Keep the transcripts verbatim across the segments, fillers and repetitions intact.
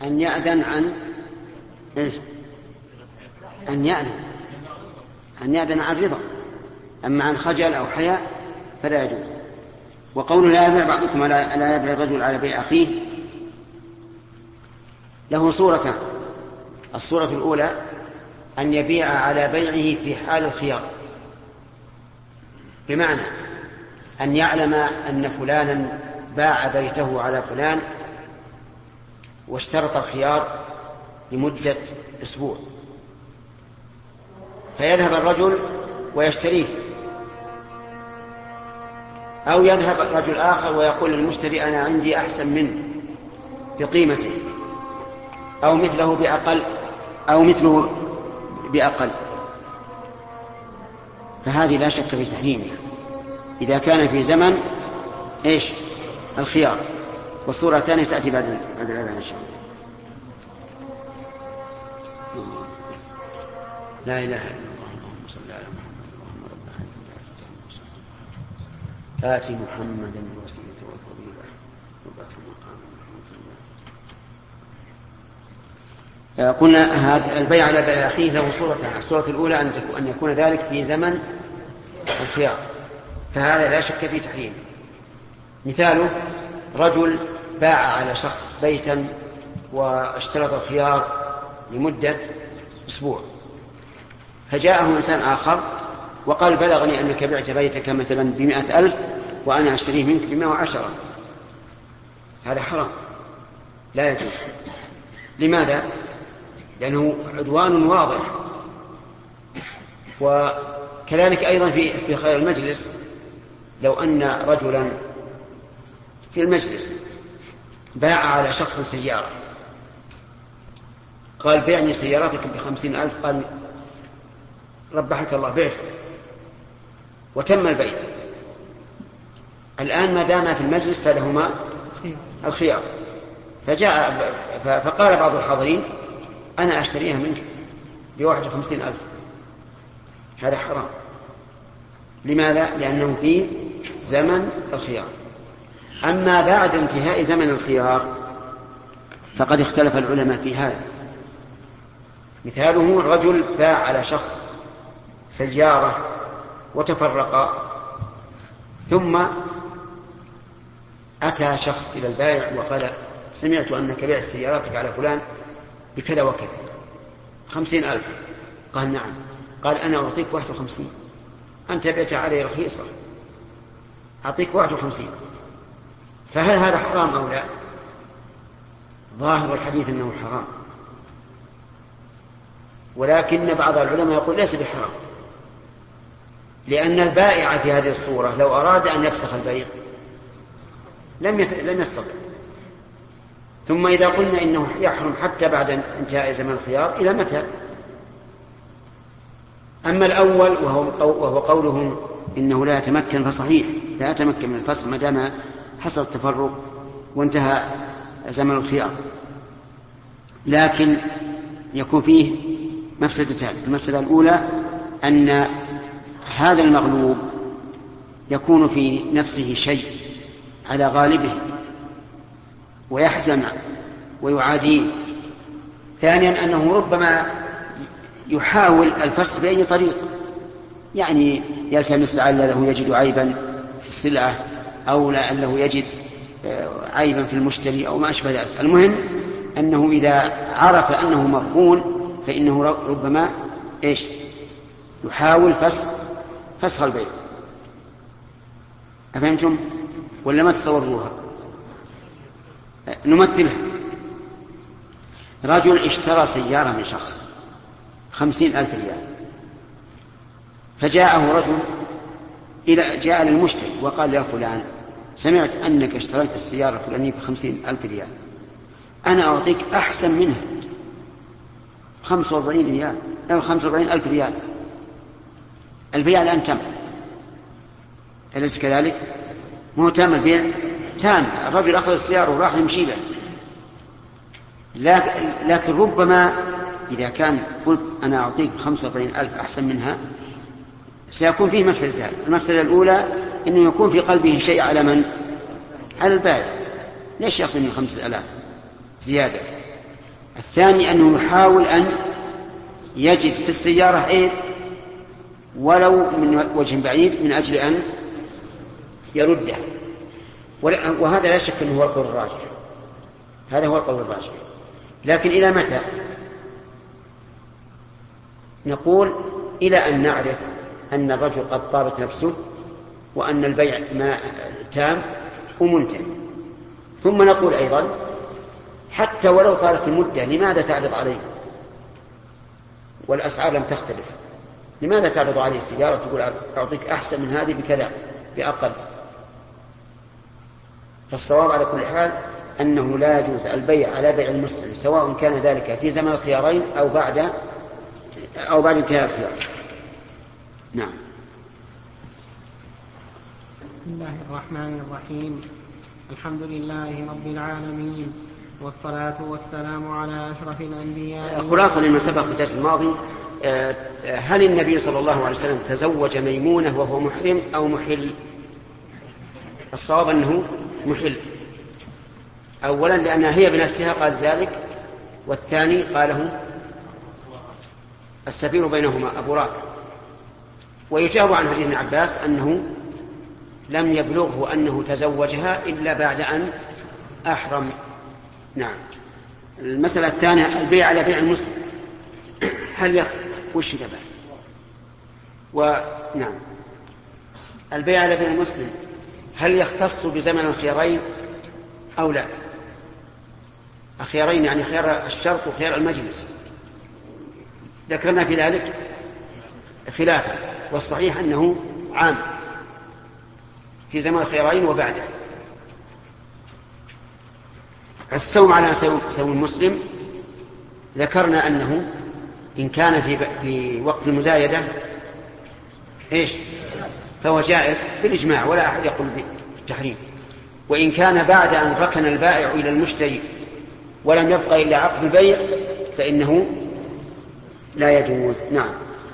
أن يأذن عن إيش؟ أن يأذن أن يأذن عن رضا، أما عن خجل أو حياء فلا يجوز. وقول لا يبيع بعضكم لا يبيع الرجل على بيع أخيه له صورتان. الصورة الأولى أن يبيع على بيعه في حال الخيار، بمعنى أن يعلم أن فلانا باع بيته على فلان واشترط الخيار لمدة أسبوع، فيذهب الرجل ويشتريه، أو يذهب رجل آخر ويقول للمشتري أنا عندي أحسن منه بقيمته أو مثله بأقل أو مثله بأقل، فهذه لا شك في تحريمها إذا كان في زمن إيش الخيار. والصورة الثانية تأتي بعد بعد الأذان إن شاء الله. لا إله إلا الله اللهم صل على محمد اللهم رب هذه آتي محمدا الوسيلة والفضيلة وبعثه مقاما محمودا. قلنا هذا البيع على بيع أخيه له صورتان. الصورة الأولى أن يكون ذلك في زمن الخيار، فهذا لا شك في تحريمه. مثاله رجل باع على شخص بيتا واشترط الخيار لمدة أسبوع، فجاءه إنسان آخر وقال بلغني أنك بعت بيتك مثلا بمئة ألف وأنا أشتريه منك بمئة وعشرة، هذا حرام لا يجوز. لماذا؟ لأنه عدوان واضح. وكذلك أيضا في في خير المجلس، لو أن رجلا في المجلس باع على شخص سيارة، قال بيعني سيارتك بخمسين ألف، قال ربحك الله بعت، وتم البيع. الآن ما دام في المجلس فلهما الخيار، فجاء فقال بعض الحاضرين أنا أشتريها منك بواحد وخمسين ألف، هذا حرام. لماذا؟ لأنه في زمن الخيار. أما بعد انتهاء زمن الخيار فقد اختلف العلماء في هذا. مثاله رجل باع على شخص سيارة وتفرقا، ثم أتى شخص إلى البائع وقال سمعت أنك بعت سيارتك على فلان بكذا وكذا خمسين ألف. قال نعم. قال أنا أعطيك واحد وخمسين، أنت بعت علي رخيصة، أعطيك واحد وخمسين. فهل هذا حرام أو لا؟ ظاهر الحديث أنه حرام، ولكن بعض العلماء يقول ليس بحرام، لأن البائع في هذه الصورة لو أراد أن يفسخ البيع لم لم يستطع. ثم إذا قلنا إنه يحرم حتى بعد انتهاء زمن الخيار، إلى متى؟ أما الأول وهو قولهم إنه لا يتمكن، فصحيح لا يتمكن من الفسخ ما دام حصل التفرق وانتهى زمن الخيار، لكن يكون فيه مفسدتان. المفسدة الأولى أن هذا المغلوب يكون في نفسه شيء على غالبه ويحزن ويعاديه. ثانيا أنه ربما يحاول الفسخ بأي طريق، يعني يلتمس لعله يجد عيبا في السلعة أو لعله يجد عيبا في المشتري أو ما أشبه ذلك. المهم أنه إذا عرف أنه مرهون فإنه ربما إيش يحاول فسخ فسخ البيع. أفهمتم ولا ما تصوروها؟ نمثلها. رجل اشترى سيارة من شخص خمسين ألف ريال، فجاءه رجل إلى جاء للمشتري وقال يا فلان سمعت أنك اشتريت السيارة الفلانية بخمسين ألف ريال، أنا أعطيك أحسن منها خمسة وأربعين ريال أو خمسة وأربعين ألف ريال. البيع الآن تم، أليس كذلك؟ مو تم البيع؟ تام. الرجل أخذ السيارة وراح يمشي به، لكن ربما إذا كان قلت أنا أعطيك خمسة وأربعين ألف أحسن منها سيكون فيه مفسدتان. المفسدة الأولى أنه يكون في قلبه شيء على من؟ على البائع. ليش يأخذ من خمسة آلاف زيادة؟ الثاني أنه يحاول أن يجد في السيارة عيب ولو من وجه بعيد من أجل أن يرده، وهذا لا شك أنه هو القول الراجح، هذا هو القول الراجح. لكن إلى متى؟ نقول إلى أن نعرف أن الرجل قد طابت نفسه وأن البيع ما تام ومنتهي. ثم نقول أيضا حتى ولو طالت المدة لماذا تعرض عليه والأسعار لم تختلف؟ لماذا تعرض عليه السيارة تقول أعطيك أحسن من هذه بكذا بأقل؟ فالصواب على كل حال أنه لا يجوز البيع على بيع المسلم سواء كان ذلك في زمن الخيارين أو بعد أو بعد انتهاء الخيار. نعم. بسم الله الرحمن الرحيم. الحمد لله رب العالمين، والصلاة والسلام على أشرف الأنبياء. خلاصة لما سبق في الدرس الماضي، هل النبي صلى الله عليه وسلم تزوج ميمونة وهو محرم أو محل؟ الصواب أنه محل، أولا لأنها هي بنفسها قال ذلك، والثاني قاله السفير بينهما أبو رافع. ويجاب عن حديث ابن عباس أنه لم يبلغه أنه تزوجها إلا بعد أن أحرم. نعم. المسألة الثانية البيع على بيع المسلم، هل يختلف وش تبع؟ ونعم البيع على بيع المسلم هل يختص بزمن الخيارين أو لا؟ الخيارين يعني خيار الشرط وخيار المجلس، ذكرنا في ذلك خلافا، والصحيح أنه عام في زمن الخيارين وبعده. السوم على سوم المسلم ذكرنا أنه إن كان في, في وقت المزايدة إيش فهو جائز بالإجماع ولا أحد يقول بالتحريم، وإن كان بعد أن ركن البائع إلى المشتري ولم يبقى إلا عقد البيع فإنه لا يجوز. نعم.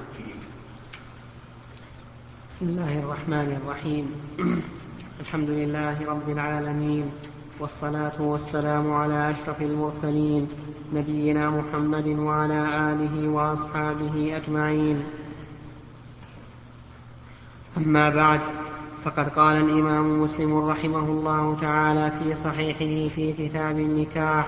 بسم الله الرحمن الرحيم. الحمد لله رب العالمين، والصلاة والسلام على أشرف المرسلين نبينا محمد وعلى آله وأصحابه أجمعين. أما بعد، فقد قال الإمام مسلم رحمه الله تعالى في صحيحه في كتاب النكاح: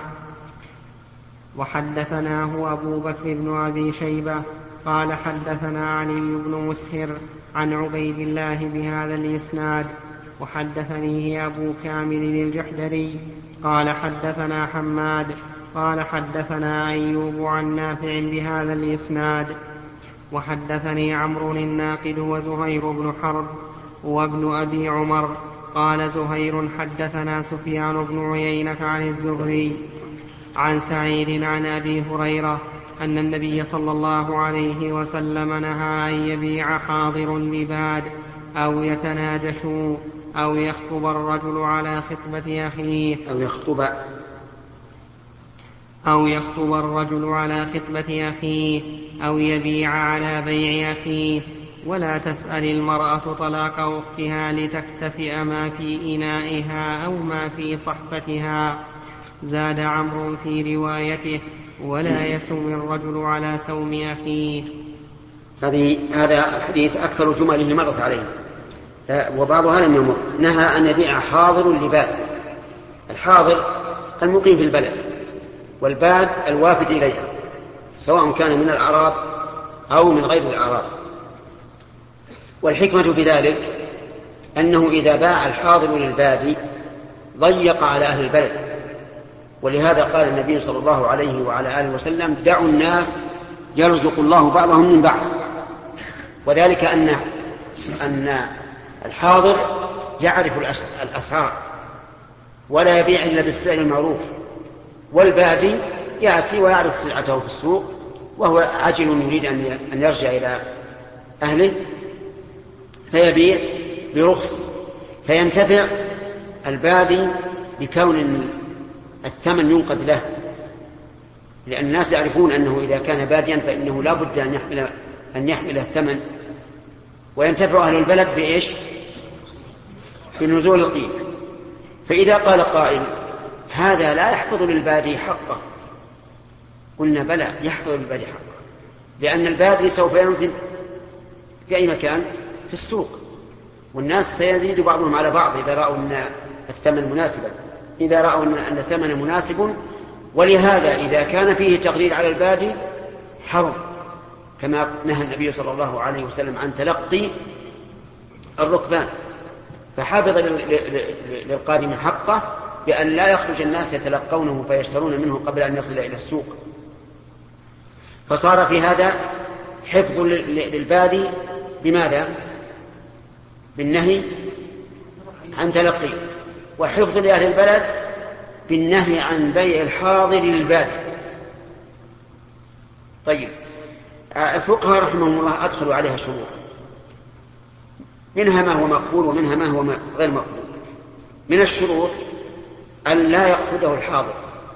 وحدثناه أبو بكر بن أبي شيبة قال حدثنا علي بن مسهر عن عبيد الله بهذا الإسناد، وحدثنيه أبو كامل الجحدري قال حدثنا حماد قال حدثنا أيوب عن نافع بهذا الإسناد. وحدثني عمرو الناقد وزهير بن حرب وابن أبي عمر قال زهير حدثنا سفيان بن عيينة عن الزهري عن سعيد عن أبي هريرة أن النبي صلى الله عليه وسلم نهى أن يبيع حاضر لباد أو يتناجشوا أو يخطب الرجل على خطبة أخيه أو يخطب أو يخطب الرجل على خطبة أخيه أو يبيع على بيع أخيه، ولا تسأل المرأة طلاق أختها لتكتفئ ما في إنائها أو ما في صحفتها. زاد عمرو في روايته: ولا يسوم الرجل على سوم أخيه. هذه هذا الحديث أكثر جمله مرت عليه وبعضها لم يمر. نهى أن يبيع حاضر لباد. الحاضر المقيم في البلد، والباد الوافد إليها سواء كان من الأعراب أو من غير الأعراب. والحكمة بذلك أنه إذا باع الحاضر للبادي ضيق على أهل البلد، ولهذا قال النبي صلى الله عليه وعلى آله وسلم: دعوا الناس يرزق الله بعضهم من بعض. وذلك أن أن الحاضر يعرف الأسعار ولا يبيع إلا بالسعر المعروف، والبادي يأتي ويعرض سلعته في السوق وهو عاجل يريد أن يرجع إلى أهله فيبيع برخص، فينتفع البادي بكون الثمن ينقد له، لأن الناس يعرفون أنه إذا كان باديا فإنه لا بد أن يحمل, أن يحمل الثمن، وينتفع أهل البلد بإيش؟ بنزول القيمة. فإذا قال قائل: هذا لا يحفظ للبادي حقه قلنا بلى، يحفظ للبادي حقه، لأن البادي سوف ينزل في أي مكان؟ في السوق، والناس سيزيد بعضهم على بعض إذا رأوا أن الثمن مناسبا، إذا رأوا أن الثمن مناسب. ولهذا إذا كان فيه تغليل على البادي حرم، كما نهى النبي صلى الله عليه وسلم عن تلقي الركبان، فحافظ للقادم حقه بأن لا يخرج الناس يتلقونه فيشترون منه قبل أن يصل إلى السوق. فصار في هذا حفظ للبادي بماذا؟ بالنهي عن تلقي، وحفظ لأهل البلد بالنهي عن بيع الحاضر للبادي. طيب، الفقهاء رحمهم الله أدخلوا عليها شروط، منها ما هو مقبول ومنها ما هو غير مقبول. من الشروط أن لا يقصده الحاضر،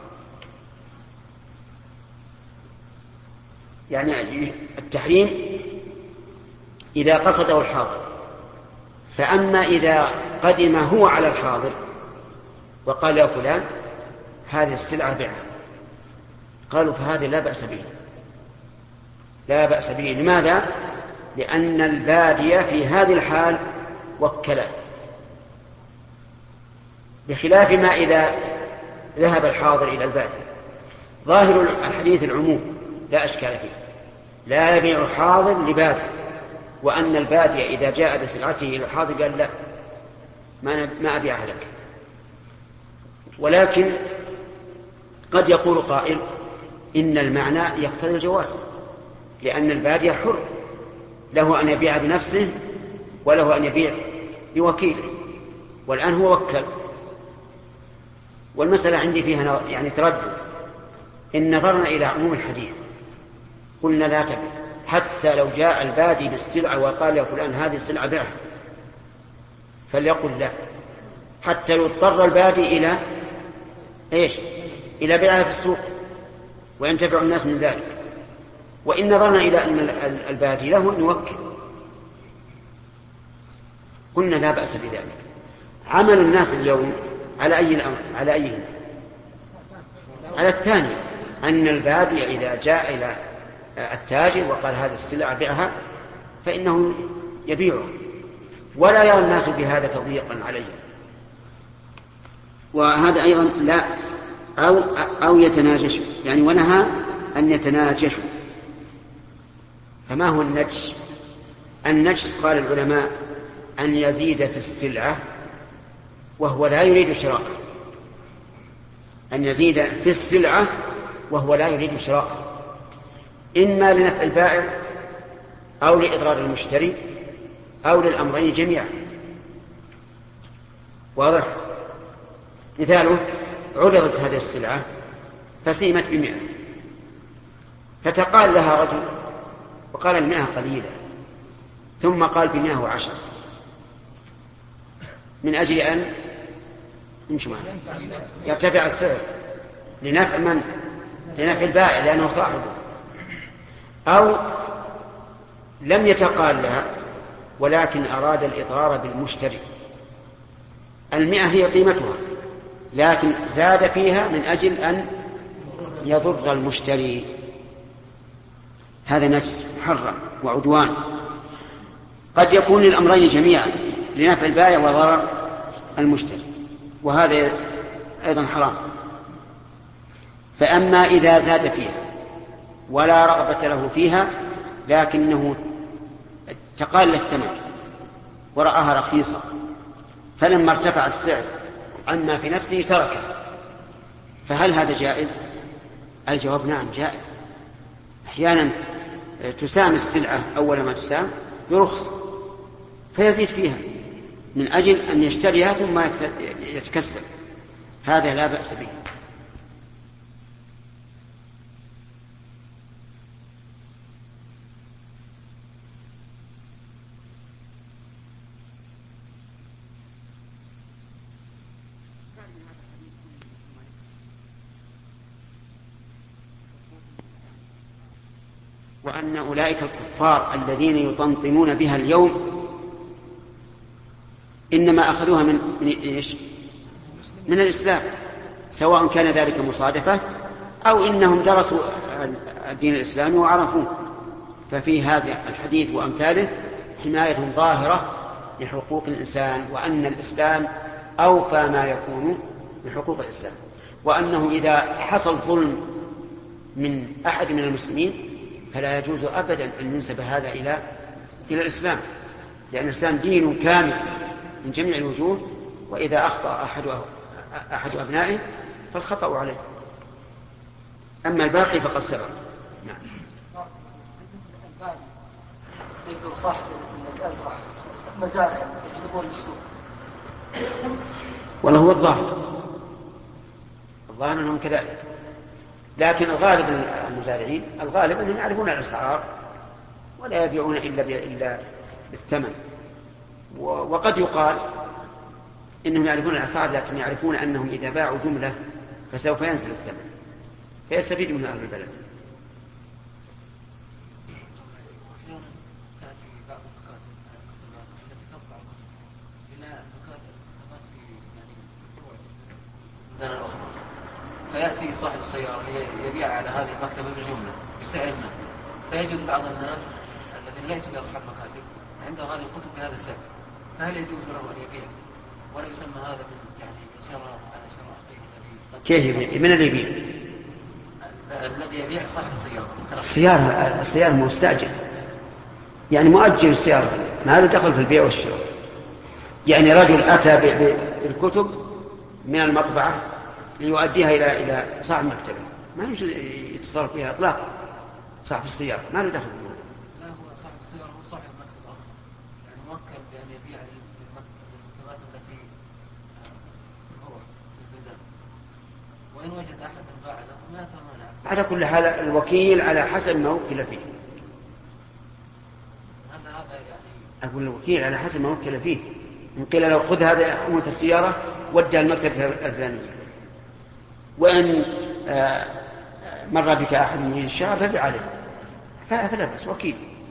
يعني التحريم إذا قصده الحاضر. فأما إذا قدم هو على الحاضر وقال يا فلان هذه السلعة بعها، قالوا فهذا لا بأس به، لا بأس به. لماذا؟ لأن البادية في هذه الحال وكله، بخلاف ما إذا ذهب الحاضر إلى البادية. ظاهر الحديث العموم لا أشكال فيه، لا يبيع حاضر لبادي، وأن البادية إذا جاء بسلعته إلى الحاضر قال لا ما أبيعها لك. ولكن قد يقول قائل إن المعنى يقتضي الجواز، لأن البادية حر، له أن يبيع بنفسه وله أن يبيع بوكيله، والآن هو وكل. والمسألة عندي فيها يعني تردد. إن نظرنا إلى عموم الحديث قلنا لا تبيع، حتى لو جاء البادي بالسلعة وقال يا فلان هذه السلعة بيعها، فليقل لا، حتى يضطر البادي إلى إيش؟ إلى بيعها في السوق وينتفع الناس من ذلك. وإن نظرنا إلى أن البادي له أن يوكل قلنا لا بأس بذلك. عمل الناس اليوم على أي الأمر؟ على أيه؟ على الثاني، أن البادي إذا جاء إلى التاجر وقال هذه السلعة بيعها فإنه يبيعه، ولا يرى الناس بهذا تضييقا عليه. وهذا أيضا لا أو, أو يتناجش، يعني ونهى أن يتناجشوا. فما هو النجش؟ النجس قال العلماء أن يزيد في السلعة وهو لا يريد شراءها، أن يزيد في السلعة وهو لا يريد شراءها، إما لنفع البائع أو لإضرار المشتري أو للأمرين جميعا. واضح؟ مثاله عرضت هذه السلعة فسيمت بمئة، فتقال لها رجل وقال المئة قليلة، ثم قال بمئة وعشر، من أجل أن يرتفع السعر لنفع من؟ لنفع البائع لأنه صاحبه. أو لم يتقال لها ولكن أراد الإضرار بالمشتري، المئة هي قيمتها لكن زاد فيها من أجل أن يضر المشتري، هذا نجس محرم وعدوان. قد يكون للأمرين جميعا، لنفع البائع وضرر المشتري، وهذا أيضا حرام. فأما إذا زاد فيها ولا رغبة له فيها لكنه تقال الثمن ورآها رخيصة، فلما ارتفع السعر عما في نفسه تركه، فهل هذا جائز؟ الجواب نعم جائز. أحيانا تسام السلعة أول ما تسام برخص فيزيد فيها من أجل أن يشتريها ثم يتكسب، هذا لا بأس به. وأن أولئك الكفار الذين يطنطنون بها اليوم إنما أخذوها من من إيش؟ من الإسلام، سواء كان ذلك مصادفة أو إنهم درسوا الدين الإسلامي وعرفوه. ففي هذا الحديث وأمثاله حماية ظاهرة لحقوق الإنسان، وأن الإسلام أوفى ما يكون بحقوق الإسلام، وأنه إذا حصل ظلم من أحد من المسلمين فلا يجوز أبدا أن ينسب هذا إلى إلى الإسلام، لأن الإسلام دين كامل من جميع الوجوه، وإذا أخطأ أحد أحد أبنائه فالخطأ عليه، أما الباقي فقد سبق. نعم. صاحب مزارع يجذبون للسوق. والله هو الظاهر الظاهر أنهم كذلك، لكن الغالب المزارعين الغالب أنهم يعرفون الأسعار ولا يبيعون إلا إلا بالثمن، وقد يقال إنهم يعرفون الأسعار لكن يعرفون أنهم إذا باعوا جملة فسوف ينزل الثمن فيستفيد منه أهل البلد. فيأتي صاحب السيارة يبيع على هذه المكتبة بالجملة بسعر ما، فيجد بعض الناس الذين ليسوا بأصحاب مكاتب عندهم هذه الكتب بهذا السعر، فهل يجوز له أن يبيع ولا يسمى هذا من يعني شراء على شراء الذي كيف يبيع؟ من اللي يبيع؟ الذي يبيع صاحب السيارة. السيارة السيارة مستأجر، يعني مؤجر السيارة، ما له دخل في البيع والشراء. يعني رجل أتى بالكتب من المطبعة ليؤديها إلى إلى صاحب المكتبة، ما يجوز يتصرف فيها إطلاقا. صاحب السيارة ما له دخل. لا، هو صاحب السيارة هو صاحب المكتبة أصلا، يعني موكل بأن يبيع للمكتبات التي هو في البلدان، وإن وجد أحدا باع له ما يتمانع. على كل حال الوكيل على حسب ما وكل فيه. هذا هذا يعني أقول الوكيل على حسب ما وكل فيه. إن قيل له خذ هذا حمولة السيارة ودها المكتبة الفلانية، وإن مر بك أحد من الشعب فبع عليه فلا بأس، وكيل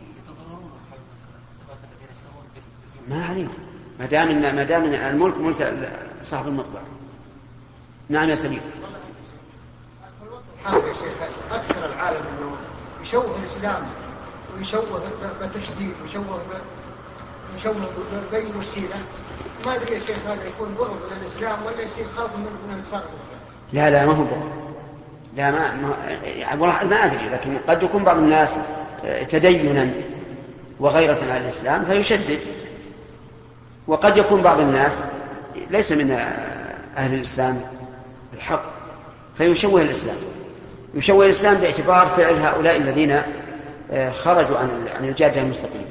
ما عليه ما دام ما دام الملك ملك صاحب المطبع. نعم يا سليم. حاجة يا شيخ، أكثر العالم أنه يشوه الإسلام ويشوه بتشديد ويشوه يشوه بأي وسيلة. ما أدري يا شيخ هذا يكون بغض للإسلام ولا يصير خوف من انتصار الإسلام؟ لا لا ما هو بغض، لا ما, ما والله ما أدري، لكن قد يكون بعض الناس تدينا وغيرة على الإسلام فيشدد، وقد يكون بعض الناس ليس من أهل الإسلام الحق فيشوه الإسلام يشوه الإسلام باعتبار فعل هؤلاء الذين خرجوا عن الجادة المستقيمة.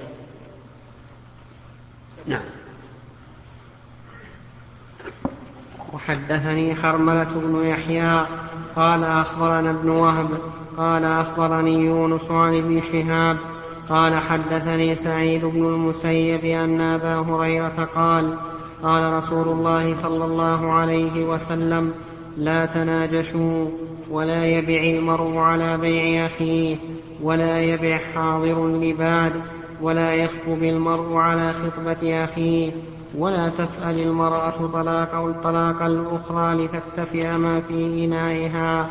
نعم. وحدثني حرملة بن يحيى قال أخبرنا ابن وهب قال أخبرني يونس عن ابن شهاب قال حدثني سعيد بن المسيب أن أبا هريرة قال قال رسول الله صلى الله عليه وسلم لا تناجشوا ولا يبع المرء على بيع أخيه ولا يبع حاضر لباد ولا يخطب المرء على خطبة أخيه ولا تسأل المرأة طلاق أو الطلاق الأخرى لتكتفئ ما في إنائها.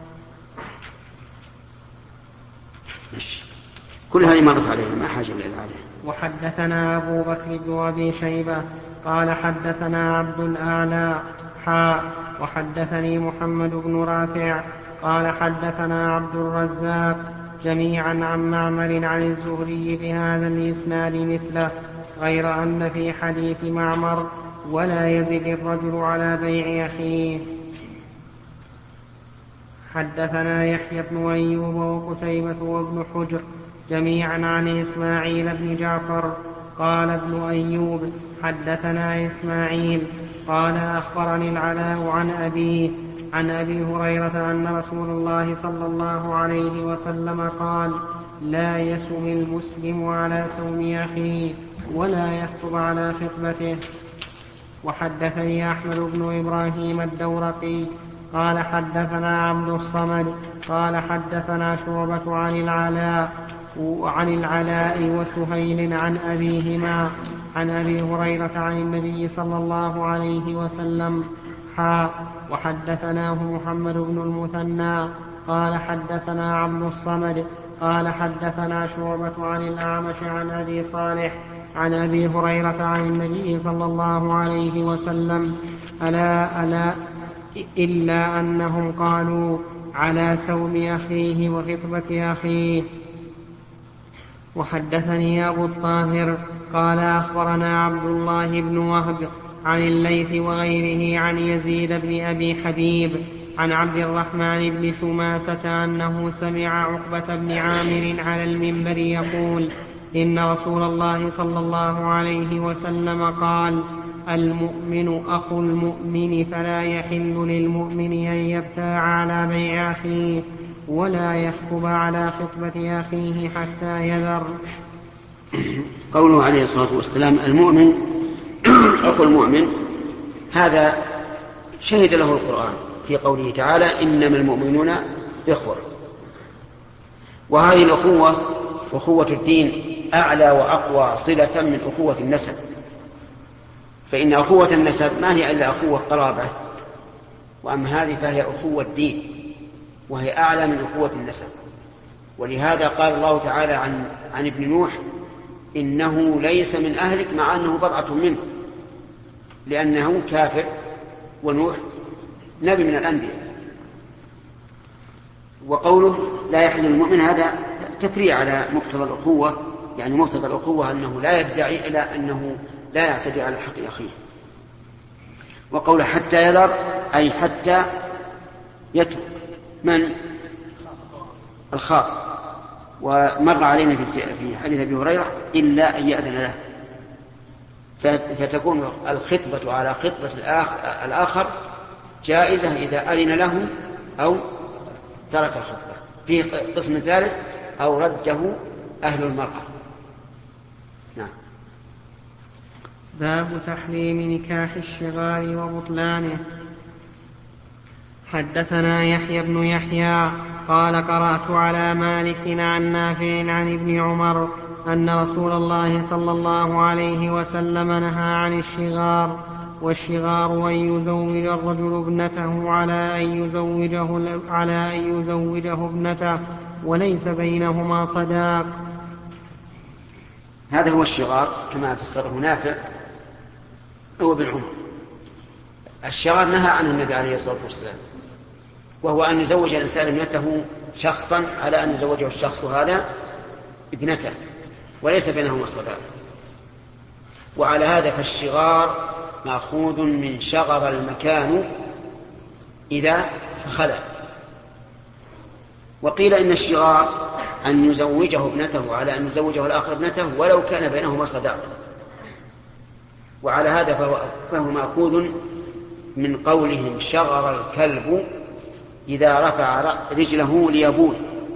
كل هذه مرت علينا ما حاجة إلى العادة. وحدثنا أبو بكر بن أبي شيبة قال حدثنا عبد الأعلى حاء وحدثني محمد بن رافع قال حدثنا عبد الرزاق جميعا عن معمر عن الزهري بهذا الإسناد مثله، غير أن في حديث معمر ولا يزد الرجل على بيع أخيه. حدثنا يحيى بن أيوب وقتيبة وابن حجر جميعا عن إسماعيل بن جعفر قال ابن أيوب حدثنا إسماعيل قال أخبرني العلاء عن أبيه عن أبي هريرة أن رسول الله صلى الله عليه وسلم قال لا يسم المسلم على سوم أخيه ولا يخطب على خطبته. وحدثني أحمد بن إبراهيم الدورقي قال حدثنا عبد الصمد قال حدثنا شعبة عن العلاء عن العلاء وسهيل عن أبيهما عن أبي هريرة عن النبي صلى الله عليه وسلم حا وحدثناه محمد بن المثنى قال حدثنا عبد الصمد قال حدثنا شعبة عن الأعمش عن أبي صالح عن أبي هريرة عن النبي صلى الله عليه وسلم ألا ألا إلا أنهم قالوا على سوم أخيه وخطبة أخيه. وحدثني أبو الطاهر قال أخبرنا عبد الله بن وهب عن الليث وغيره عن يزيد بن أبي حبيب عن عبد الرحمن بن شماسة أنه سمع عقبة بن عامر على المنبر يقول إن رسول الله صلى الله عليه وسلم قال المؤمن أخو المؤمن فلا يحل للمؤمن أن يبتاع على بيع أخيه ولا يخطب على خطبة أخيه حتى يذر. قوله عليه الصلاة والسلام المؤمن أخو المؤمن هذا شهد له القرآن في قوله تعالى إنما المؤمنون إخوة، وهذه الأخوة أخوة الدين أعلى وأقوى صلة من أخوة النسب، فإن أخوة النسب ما هي إلا أخوة قرابة، وأما هذه فهي أخوة الدين وهي أعلى من أخوة النسب. ولهذا قال الله تعالى عن, عن ابن نوح إنه ليس من أهلك مع أنه بضعة منه، لأنه كافر ونوح نبي من الأنبياء. وقوله لا يحل المؤمن هذا تفريع على مقتضى الأخوة، يعني مقتضى الأخوة أنه لا يدعي إلى أنه لا يعتدي على حق أخيه. وقوله حتى يذر أي حتى يترك من الخاطئ. ومر علينا في حديث أبي هريرة إلا أن يأذن له، فتكون الخطبة على خطبة الآخر جائزة إذا أذن له أو ترك الخطبة. في قسم ثالث أو رده أهل المرأة. نعم. باب تحريم نكاح الشغار وبطلانه. حدثنا يحيى بن يحيى قال قرأت على مالك عن نافع عن ابن عمر أن رسول الله صلى الله عليه وسلم نهى عن الشغار، والشغار أن يزوج الرجل ابنته على أن يزوجه, على أن يزوجه ابنته وليس بينهما صداق. هذا هو الشغار كما فسره نافع هو ابن عمر. الشغار نهى عنه النبي عليه الصلاة والسلام، وهو أن يزوج الإنسان ابنته شخصا على أن يزوجه الشخص هذا ابنته وليس بينهما صداق. وعلى هذا فالشغار مأخوذ من شغر المكان إذا خلا. وقيل إن الشغار أن يزوجه ابنته على أن يزوجه الآخر ابنته ولو كان بينهما صداق. وعلى هذا فهو, فهو مأخوذ من قولهم شغر الكلب إذا رفع رجله ليبول،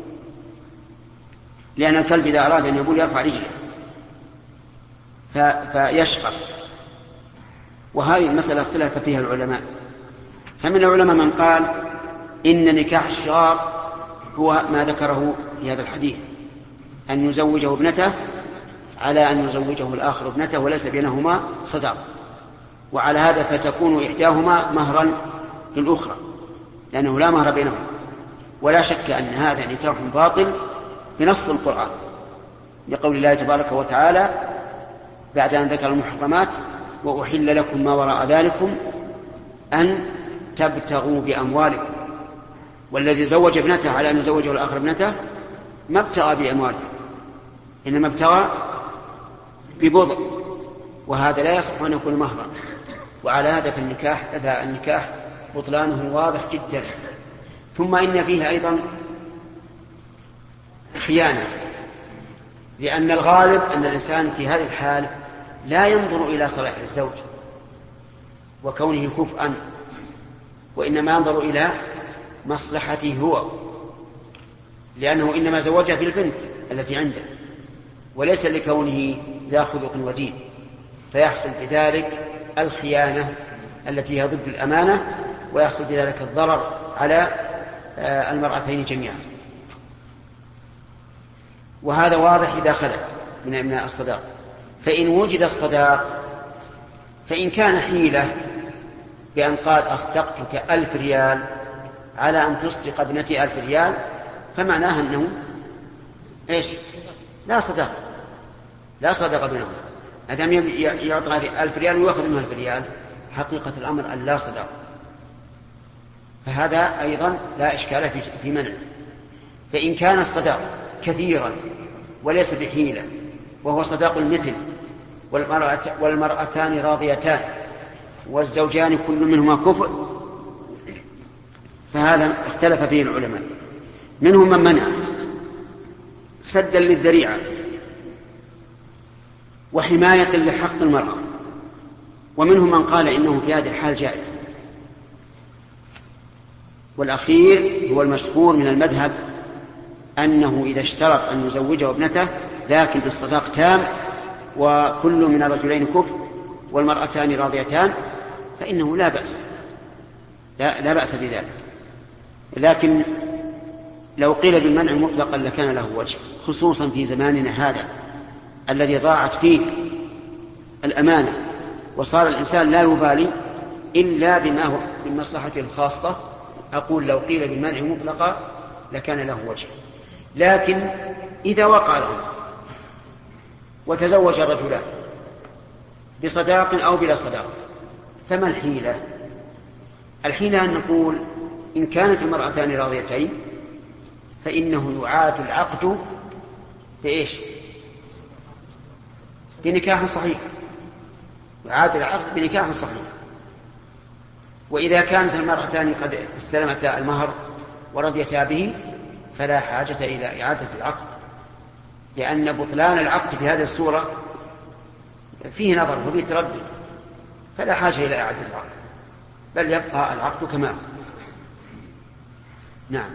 لأن الكلب إذا أراد أن يبول يرفع رجله فيشغر. وهذه المسألة اختلف فيها العلماء، فمن العلماء من قال إن نكاح الشغار هو ما ذكره في هذا الحديث، أن يزوجه ابنته على أن يزوجه الآخر ابنته وليس بينهما صداق. وعلى هذا فتكون إحداهما مهرا للأخرى لأنه لا مهر بينهما. ولا شك أن هذا نكاح باطل بنص القرآن، لقول الله تبارك وتعالى بعد أن ذكر المحرمات وأحل لكم ما وراء ذلكم أن تبتغوا بأموالكم. والذي زوج ابنته على أن يزوجه الآخر ابنته ما ابتغى بأمواله، إنما ابتغى ببضع، وهذا لا يصح أن يكون مهرا. وعلى هذا في النكاح هذا النكاح بطلانه واضح جدا. ثم إن فيه أيضا خيانة، لأن الغالب أن الإنسان في هذه الحال لا ينظر إلى صلاح الزوج وكونه كفءا، وإنما ينظر إلى مصلحته هو، لأنه إنما زوجها في البنت التي عنده وليس لكونه ذا خلق ودين، فيحصل بذلك الخيانة التي هي ضد الأمانة، ويحصل بذلك الضرر على المرأتين جميعا. وهذا واضح إذا خلى من الصداق. فإن وجد الصداق فإن كان حيلة بأن قال أصدقتك ألف ريال على أن تصدق ابنتي ألف ريال، فمعناها أنه إيش؟ لا صدقة، لا صدقة بينهم. أدام يعطى ألف ريال ويأخذ منه ألف ريال، حقيقة الأمر أن لا صدقة. فهذا أيضا لا إشكال في منعه. فإن كان الصداق كثيرا وليس بحيلة، وهو صداق المثل، والمرأتان راضيتان والزوجان كل منهما كفء، فهذا اختلف فيه العلماء. منهم من منع سدا للذريعة وحماية لحق المرأة، ومنهم من قال إنه في هذه الحال جائز. والأخير هو المشهور من المذهب، أنه إذا اشترط أن يزوجه ابنته لكن بالصداق تام وكل من الرجلين كفء والمرأتان راضيتان، فإنه لا بأس، لا, لا بأس بذلك. لكن لو قيل بالمنع مطلقا لكان له وجه، خصوصا في زماننا هذا الذي ضاعت فيه الأمانة، وصار الإنسان لا يبالي إلا بما هو من مصلحته الخاصة. أقول لو قيل بالمنع مطلقا لكان له وجه. لكن إذا وقع له وتزوج الرجلان بصداق أو بلا صداق، فما الحيلة؟ الحيلة أن نقول إن كانت المرأتان راضيتين فإنه يعاد العقد بإيش؟ بنكاح صحيح، يعاد العقد بنكاح صحيح. وإذا كانت المرأتان قد استلمتا المهر ورضيتا به فلا حاجة إلى إعادة العقد، لأن بطلان العقد في هذه الصورة فيه نظر وفيه تردد، فلا حاجة إلى إعادة العقد، بل يبقى العقد كما هو. نعم.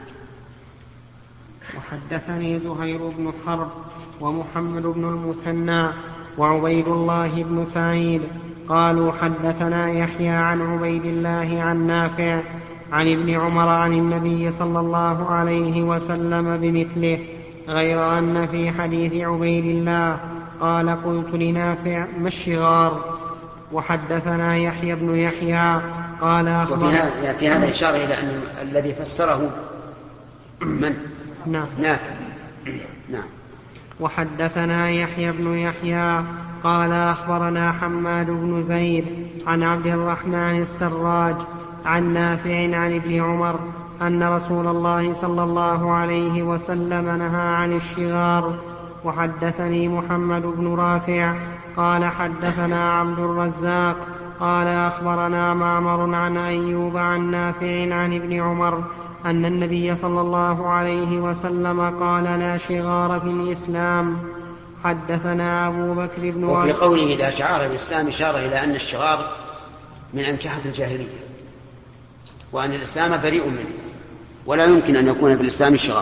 وحدثني زهير بن حرب ومحمد بن المثنى وعبيد الله بن سعيد قالوا حدثنا يحيى عن عبيد الله عن نافع عن ابن عمر عن النبي صلى الله عليه وسلم بمثله، غير أن في حديث عبيد الله قال قلت لنافع ما الشغار. وحدثنا يحيى بن يحيى قال أخبر. في هذا إشارة إلى أن الذي فسره من؟ نعم. نافع. نعم. وحدثنا يحيى بن يحيى قال أخبرنا حماد بن زيد عن عبد الرحمن السراج عن نافع عن ابن عمر أن رسول الله صلى الله عليه وسلم نهى عن الشغار. وحدثني محمد بن رافع قال حدثنا عبد الرزاق قال أخبرنا معمر عن أيوب عن نافع عن ابن عمر أن النبي صلى الله عليه وسلم قال لا شغار في الإسلام. حدثنا أبو بكر بن وفي قوله لا شعار في الإسلام إشارة إلى أن الشغار من أنكحة الجاهلية، وأن الإسلام بريء منه، ولا يمكن أن يكون في الإسلام شغار.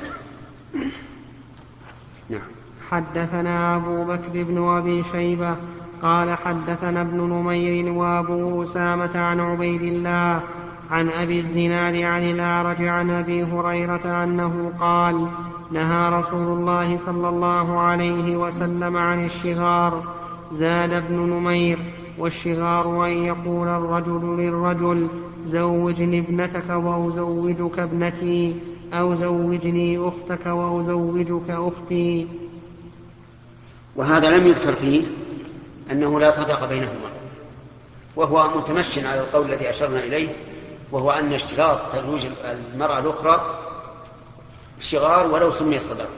نعم. حدثنا أبو بكر بن أبي شيبة قال حدثنا ابن نمير وأبو أسامة عن عبيد الله عن أبي الزناد عن الأعرج عن أبي هريرة أنه قال نهى رسول الله صلى الله عليه وسلم عن الشغار. زاد ابن نمير والشغار أن يقول الرجل للرجل زوجني ابنتك وأزوجك ابنتي، أو زوجني أختك وأزوجك أختي. وهذا لم يذكر فيه أنه لا صداق بينهما، وهو متمشن على القول الذي أشرنا إليه، وهو أن اشتراط تزويج المرأة الأخرى شغار ولو سمي الصداق.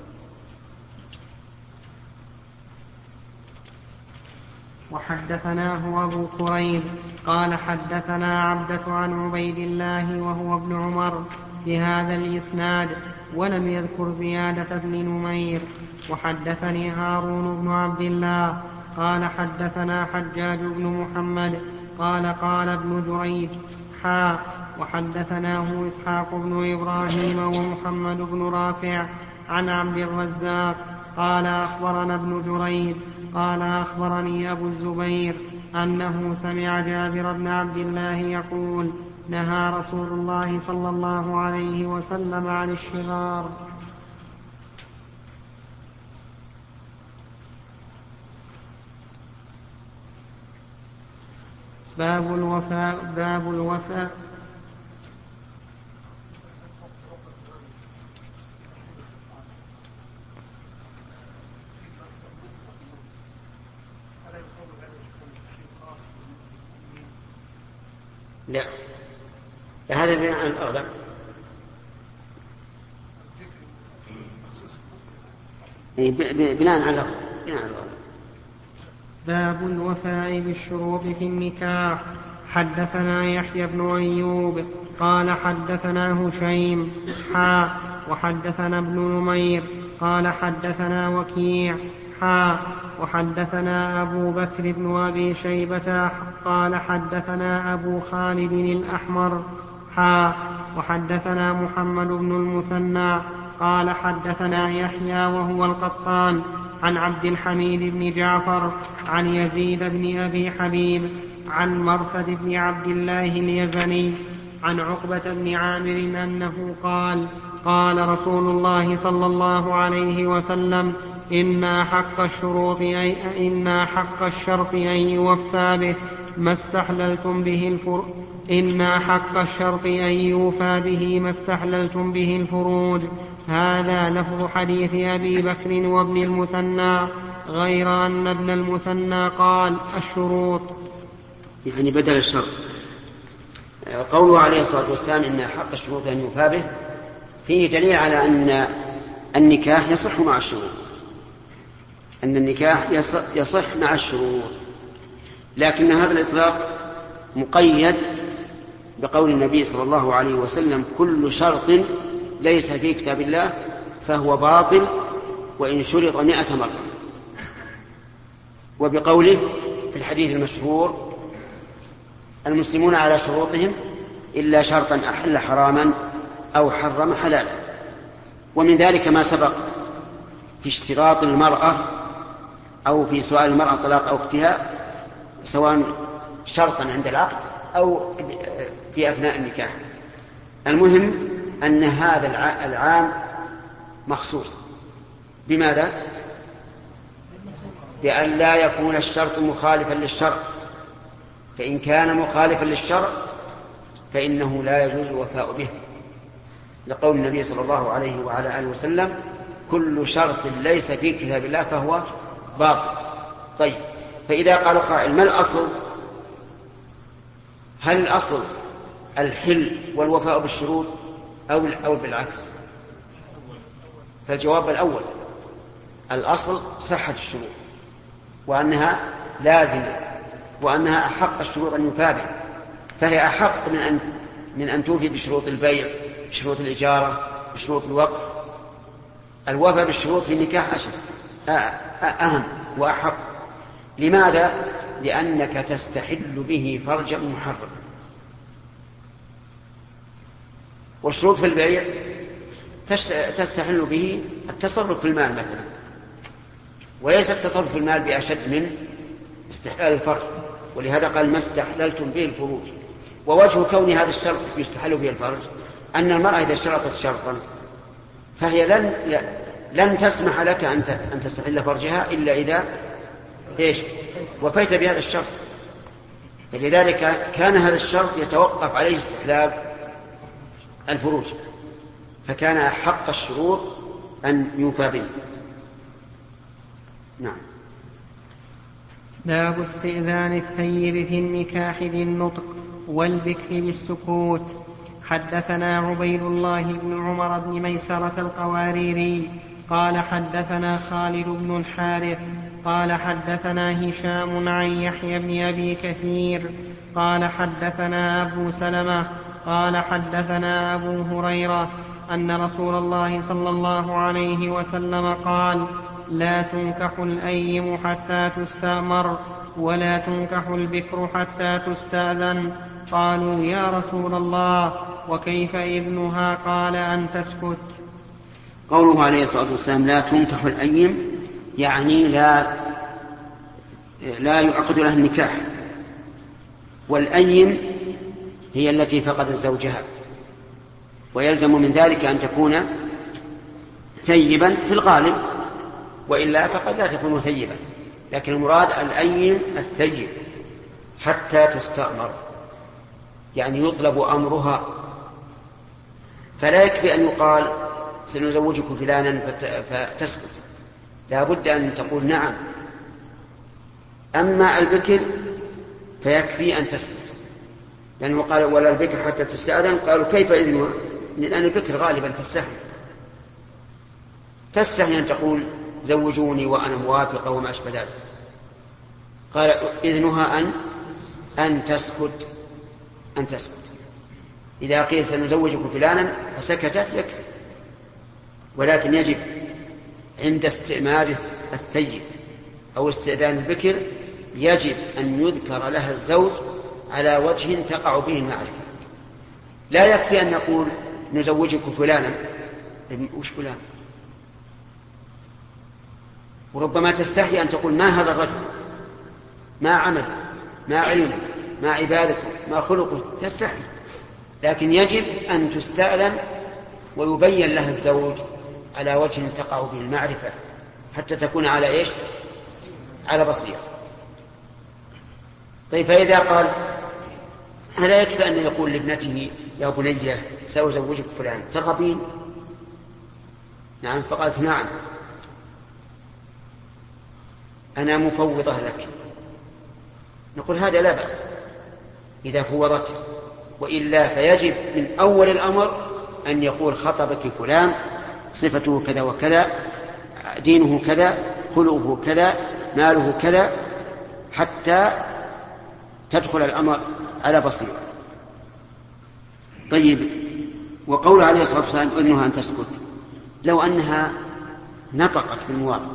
وحدثناه أبو كريب قال حدثنا عبدة عن عبيد الله وهو ابن عمر بهذا الإسناد ولم يذكر زيادة ابن نمير. وحدثني هارون بن عبد الله قال حدثنا حجاج بن محمد قال قال ابن جريج حا وحدثناه إسحاق بن إبراهيم ومحمد بن رافع عن عبد الرزاق قال أخبرنا ابن جريج قال أخبرني أبو الزبير أنه سمع جابر بن عبد الله يقول نهى رسول الله صلى الله عليه وسلم عن الشغار. باب الوفاء باب الوفاء لا، هذا بناء على الأغلب. بناء على الأغلب. باب الوفاء بالشروط في النكاح. حدثنا يحيى بن أيوب قال حدثنا هشيم حا وحدثنا ابن نمير قال حدثنا وكيع حا وحدثنا أبو بكر بن أبي شيبة قال حدثنا أبو خالد الأحمر حا وحدثنا محمد بن المثنى قال حدثنا يحيى وهو القطان عن عبد الحميد بن جعفر عن يزيد بن أبي حبيب عن مرثد بن عبد الله اليزني عن عقبة بن عامر أنه قال قال رسول الله صلى الله عليه وسلم إن حق الشروط أي إن حق الشرط أن يوفى به ما استحللتم به الفر إن حق الشرط أن يوفى به ما استحللتم به الفروج. هذا لفظ حديث أبي بكر وابن المثنى غير أن ابن المثنى قال الشروط يعني بدل الشرط. قوله عليه الصلاة والسلام إن حق الشروط أن يوفى به فيه دليل على أن النكاح يصح مع الشروط، أن النكاح يصح مع الشروط، لكن هذا الإطلاق مقيد بقول النبي صلى الله عليه وسلم كل شرط ليس في كتاب الله فهو باطل وإن شرط مئة مرة، وبقوله في الحديث المشهور المسلمون على شروطهم إلا شرطا أحل حراما أو حرم حلالا. ومن ذلك ما سبق في اشتراط المرأة أو في سؤال المرأة طلاق أو اختها سواء شرطا عند العقد أو في أثناء النكاح. المهم أن هذا العام مخصوص بماذا؟ بأن لا يكون الشرط مخالفا للشرع، فإن كان مخالفا للشرع فإنه لا يجوز الوفاء به، لقول النبي صلى الله عليه وعلى آله وسلم كل شرط ليس في كتاب الله فهو باطل. طيب، فإذا قال قائل ما الأصل؟ هل الأصل الحل والوفاء بالشروط أو أو بالعكس؟ فالجواب الأول، الأصل صحة الشروط وأنها لازمة وأنها أحق الشروط أن يوفى بها، فهي أحق من أن من أن توفي بشروط البيع، بشروط الإجارة، بشروط الوقف. الوفاء بالشروط في النكاح أشد أهم وأحق. لماذا؟ لأنك تستحل به فرجا محرما، والشروط في البيع تستحل به التصرف في المال مثلا، وليس التصرف في المال بأشد من استحلال الفرج، ولهذا قال ما استحللتم به الفروج. ووجه كون هذا الشرط يستحل به الفرج أن المرأة إذا اشترطت شرطا فهي لن لن تسمح لك أن تستحل فرجها إلا إذا إيش وفيت بهذا الشرط، فلذلك كان هذا الشرط يتوقف عليه استحلال الفروج، فكان أحق الشروط أن يوفى به. نعم. باب استئذان الثيب في النكاح بالنطق والبكر بالسكوت. حدثنا عبيد الله بن عمر بن ميسرة القواريري قال حدثنا خالد بن الحارث قال حدثنا هشام عن يحيى بن أبي كثير قال حدثنا أبو سلمة قال حدثنا أبو هريرة أن رسول الله صلى الله عليه وسلم قال لا تنكح الأيم حتى تستأمر ولا تنكح البكر حتى تستأذن. قالوا يا رسول الله وكيف إذنها؟ قال أن تسكت. قوله عليه الصلاة والسلام لا تنكح الأيم يعني لا لا يعقد لها النكاح، والأيم هي التي فقدت زوجها، ويلزم من ذلك أن تكون ثيبا في الغالب، وإلا فقد لا تكون ثيبا، لكن المراد الأيم الثيب حتى تستأمر، يعني يطلب أمرها، فلا يكفي أن يقال سنزوجك فلانا فتسكت، لا بد أن تقول نعم. أما البكر فيكفي أن تسكت، لأنه قال ولا البكر حتى تستأذن. قالوا كيف إذنها؟ لأن البكر غالبا تستحي تستحي أن تقول زوجوني وأنا موافقة وما أشبه ذلك. قال إذنها أن أن تسكت أن تسكت إذا قيل سنزوجك فلانا فسكتت يكفي. ولكن يجب عند استعمال الثيب أو استئذان البكر يجب أن يذكر لها الزوج على وجه تقع به المعرفة. لا يكفي أن نقول نزوجك فلانا. وش فلان؟ وربما تستحي أن تقول ما هذا الرجل، ما عمل، ما علم، ما عبادته، ما خلقه، تستحي. لكن يجب أن تستأذن ويبين لها الزوج على وجه تقع به المعرفة حتى تكون على إيش؟ على بصيرة. طيب فإذا قال هل يكفي أن يقول لابنته يا بنية سأزوجك فلان ترغبين؟ نعم. فقالت نعم أنا مفوضة لك. نقول هذا لا بأس إذا فوضت، وإلا فيجب من أول الأمر أن يقول خطبك فلان صفته كذا وكذا، دينه كذا، خلقه كذا، ماله كذا، حتى تدخل الأمر على بصيرة. طيب وقول عليه الصلاة والسلام إنها أن تسكت، لو أنها نطقت بالموافقة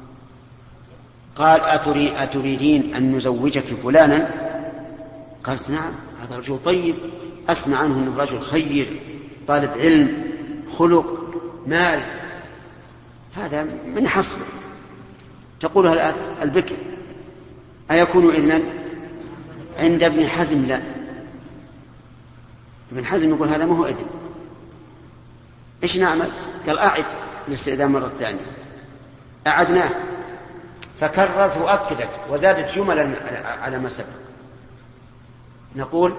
قال أتري أتريدين أن نزوجك فلانا؟ قالت نعم هذا رجل طيب أسمع عنه أنه رجل خير طالب علم خلق مال، هذا من حصره. تقولها البكر. أيكون إذنا؟ عند ابن حزم لا. ابن حزم يقول هذا ما هو إذن. إيش نعمل؟ قال أعد الاستئذان مرة ثانية. أعدناه فكررت وأكدت وزادت جملا على ما سبق. نقول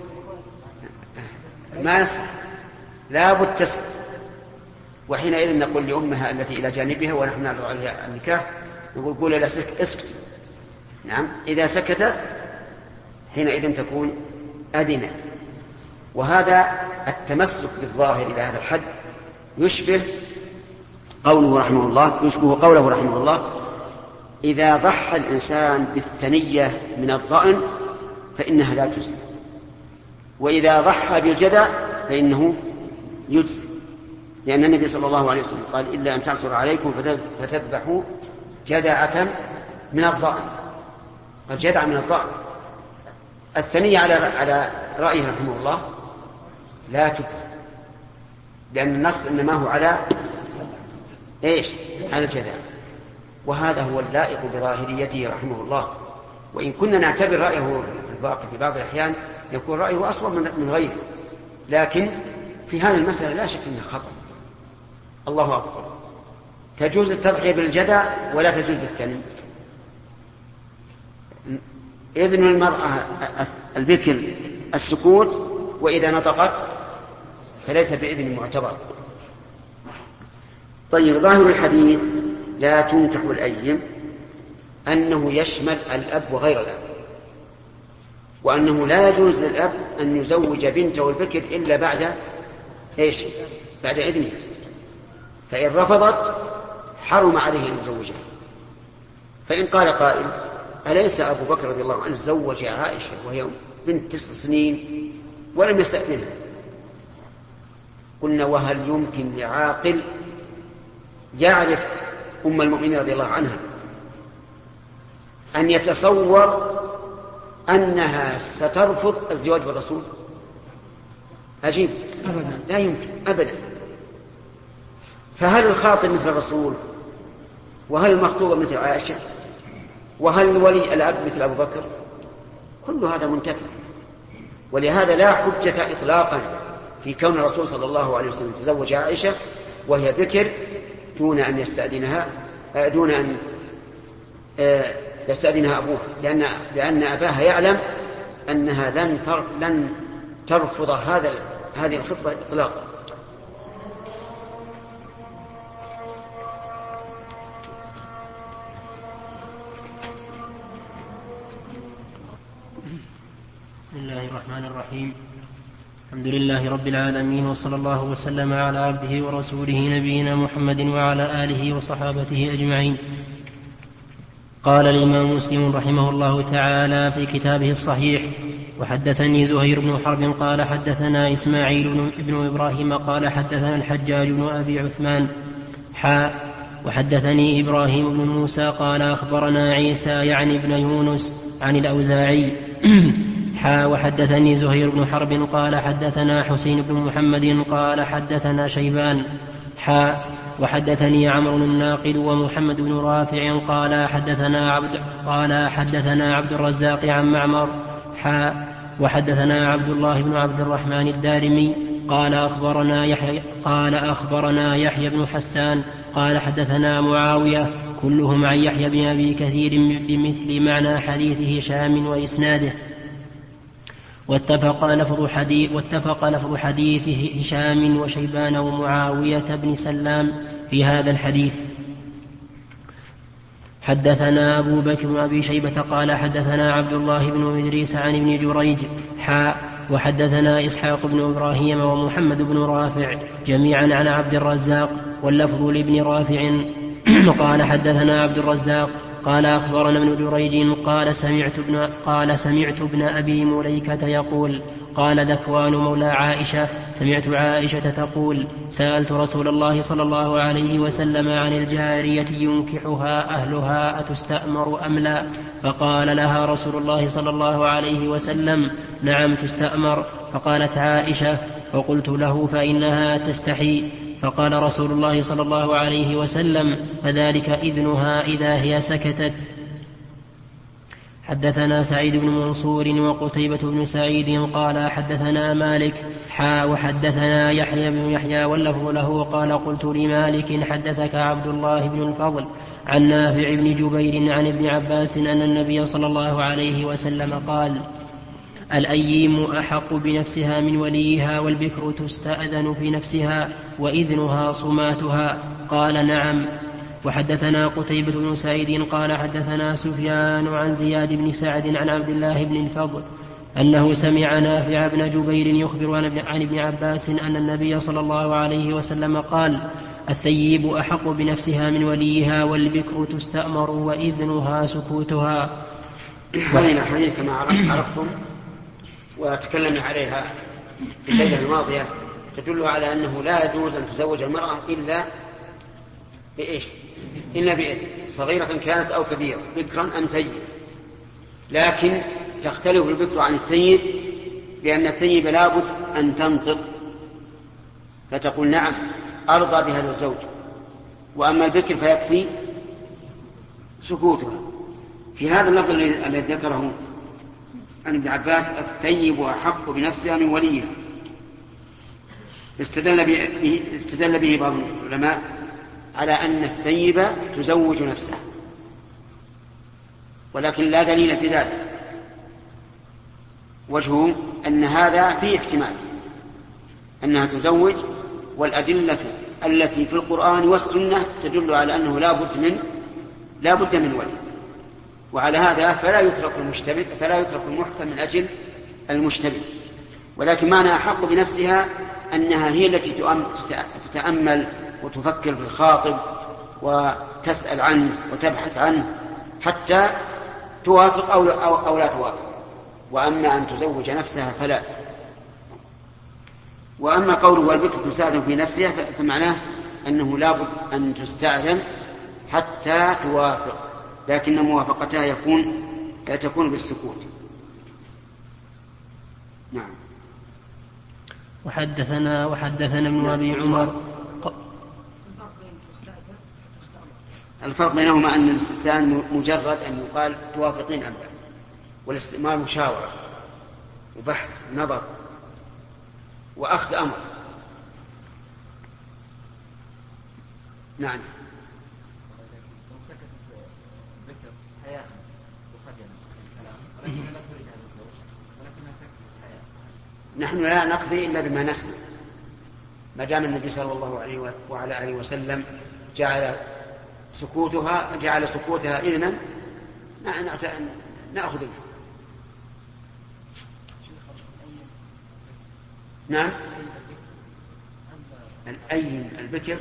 ما يصح لا بد تسكت. وحينئذ نقول لأمها التي إلى جانبها ونحن نعرض عليها النكاح نقول قول لا اسكت. نعم إذا سكتت حينئذ تكون أذنت. وهذا التمسك بالظاهر إلى هذا الحد يشبه قوله رحمه الله يشبه قوله رحمه الله إذا ضحى الإنسان بالثنية من الضأن فإنها لا تجزي، وإذا ضحى بالجدع فإنه يجزي، لأن النبي صلى الله عليه وسلم قال إلا أن تعصر عليكم فتذبحوا جدعة من الضأن. الجدع من الضأن. الثنية على على رأيه رحمه الله لا تجزي، لأن النص إنما هو على إيش؟ على الجدع. وهذا هو اللائق بظاهريته رحمه الله. وإن كنا نعتبر رأيه في الواقع في بعض الأحيان يكون رأيه أصوب من غيره، لكن في هذه المسألة لا شك أنه خطأ. الله أكبر. تجوز التضحية بالجدع ولا تجوز بالثني. إذن المرأة البكر السكوت، وإذا نطقت فليس بإذن معتبر. طيب ظاهر الحديث لا تنكح الأيم أنه يشمل الأب وغير الأب، وأنه لا يجوز للأب أن يزوج بنته البكر إلا بعد إيش؟ بعد إذنه. فإن رفضت حرم عليه أن يزوجها. فإن قال قائل أليس أبو بكر رضي الله عنه زوج عائشة وهي بنت تسع سنين ولم يستأذنها؟ قلنا وهل يمكن لعاقل يعرف أم المؤمنين رضي الله عنها أن يتصور أنها سترفض الزواج بالرسول؟ عجيب. أبدا. لا يمكن أبدا. فهل الخاطب مثل الرسول؟ وهل المخطوبة مثل عائشة؟ وهل الولي الأب مثل أبو بكر؟ كل هذا منتفي. ولهذا لا حجة إطلاقا في كون الرسول صلى الله عليه وسلم تزوج عائشة وهي بكر دون أن يستأذنها دون أن يستأذنها أبوها، لأن لأن أباها يعلم أنها لن لن ترفض هذا هذه الخطبة إطلاقا. بسم الله الله الرحمن الرحيم. الحمد لله رب العالمين، وصلى الله وسلم على عبده ورسوله نبينا محمد وعلى آله وصحابته أجمعين. قال الإمام مسلم رحمه الله تعالى في كتابه الصحيح: وحدثني زهير بن حرب قال حدثنا إسماعيل بن إبراهيم قال حدثنا الحجاج بن أبي عثمان حاء وحدثني إبراهيم بن موسى قال أخبرنا عيسى يعني ابن يونس عن الأوزاعي حاء وحدثني زهير بن حرب قال حدثنا حسين بن محمد قال حدثنا شيبان حاء وحدثني عمرو الناقد ومحمد بن رافع قال حدثنا عبد قال حدثنا عبد الرزاق عن معمر حاء وحدثنا عبد الله بن عبد الرحمن الدارمي قال أخبرنا يحيى قال أخبرنا يحيى بن حسان قال حدثنا معاوية كلهم عن يحيى بن أبي كثير بمثل معنى حديث هشام وإسناده. واتفق لفظ حديث, واتفق لفظ حديث هشام وشيبان ومعاوية بن سلام في هذا الحديث. حدثنا أبو بكر بن أبي شيبة قال حدثنا عبد الله بن إدريس عن ابن جريج حاء وحدثنا إسحاق بن إبراهيم ومحمد بن رافع جميعا عن عبد الرزاق واللفظ لابن رافع قال حدثنا عبد الرزاق قال أخبرنا ابن جريج قال سمعت ابن, قال سمعت ابن أبي مليكة يقول قال ذكوان مولى عائشة سمعت عائشة تقول سألت رسول الله صلى الله عليه وسلم عن الجارية ينكحها أهلها أتستأمر أم لا؟ فقال لها رسول الله صلى الله عليه وسلم نعم تستأمر. فقالت عائشة فقلت له فإنها تستحي. فقال رسول الله صلى الله عليه وسلم فذلك إذنها إذا هي سكتت. حدثنا سعيد بن منصور وقتيبة بن سعيد قال حدثنا مالك حا وحدثنا يحيى بن يحيى واللفظ له قال قلت لمالك حدثك عبد الله بن الفضل عن نافع بن جبير عن ابن عباس أن النبي صلى الله عليه وسلم قال الأيم أحق بنفسها من وليها والبكر تستأذن في نفسها وإذنها صماتها. قال نعم. وحدثنا قتيبة بن سعيد قال حدثنا سفيان عن زياد بن سعد عن عبد الله بن الفضل أنه سمع نافع بن جبير يخبر عن ابن عباس أن النبي صلى الله عليه وسلم قال الثيب أحق بنفسها من وليها والبكر تستأمر وإذنها سكوتها. هذه الحديث كما عرفتم وتكلمنا عليها في الليلة الماضية تدل على أنه لا يجوز أن تزوج المرأة إلا بإيش؟ إلا بإذن صغيرة كانت أو كبيرة بكرا أم ثيب. لكن تختلف البكر عن الثيب لأن الثيب لابد أن تنطق فتقول نعم أرضى بهذا الزوج، وأما البكر فيكفي سكوتها. في هذا اللفظ الذي ذكره عن ابن عباس الثيب أحق بنفسها من وليها استدل به, استدل به بعض العلماء على أن الثيب تزوج نفسها، ولكن لا دليل في ذلك. وجهه أن هذا فيه احتمال أنها تزوج، والأدلة التي في القرآن والسنة تدل على أنه لا بد من لا بد من ولي، وعلى هذا فلا يترك المشتبه فلا يترك المحكم من أجل المشتبه. ولكن معنى أحق بنفسها أنها هي التي تتأمل وتفكر في الخاطب وتسأل عنه وتبحث عنه حتى توافق أو, أو, أو لا توافق. وأما أن تزوج نفسها فلا. وأما قوله والبكر تستأذن في نفسها فمعناه أنه لا بد أن تستأذن حتى توافق، لكن موافقتها يكون لا تكون بالسكوت. نعم. وحدثنا وحدثنا ابن أبي عمر. الفرق بينهما أن الاستئذان مجرد أن يقال توافقين أم لا، والاستئمار مشاورة وبحث نظر وأخذ أمر. نعم. نحن لا نقضي إلا بما نسمع، ما دام النبي صلى الله عليه وعلى آله وسلم جعل سكوتها جعل سكوتها إذنا نأخذ به. نعم. الأيم البكر.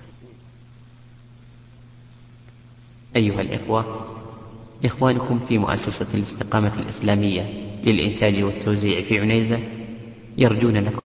أيها الإخوة، إخوانكم في مؤسسة الاستقامة الإسلامية للإنتاج والتوزيع في عنيزة يرجون لكم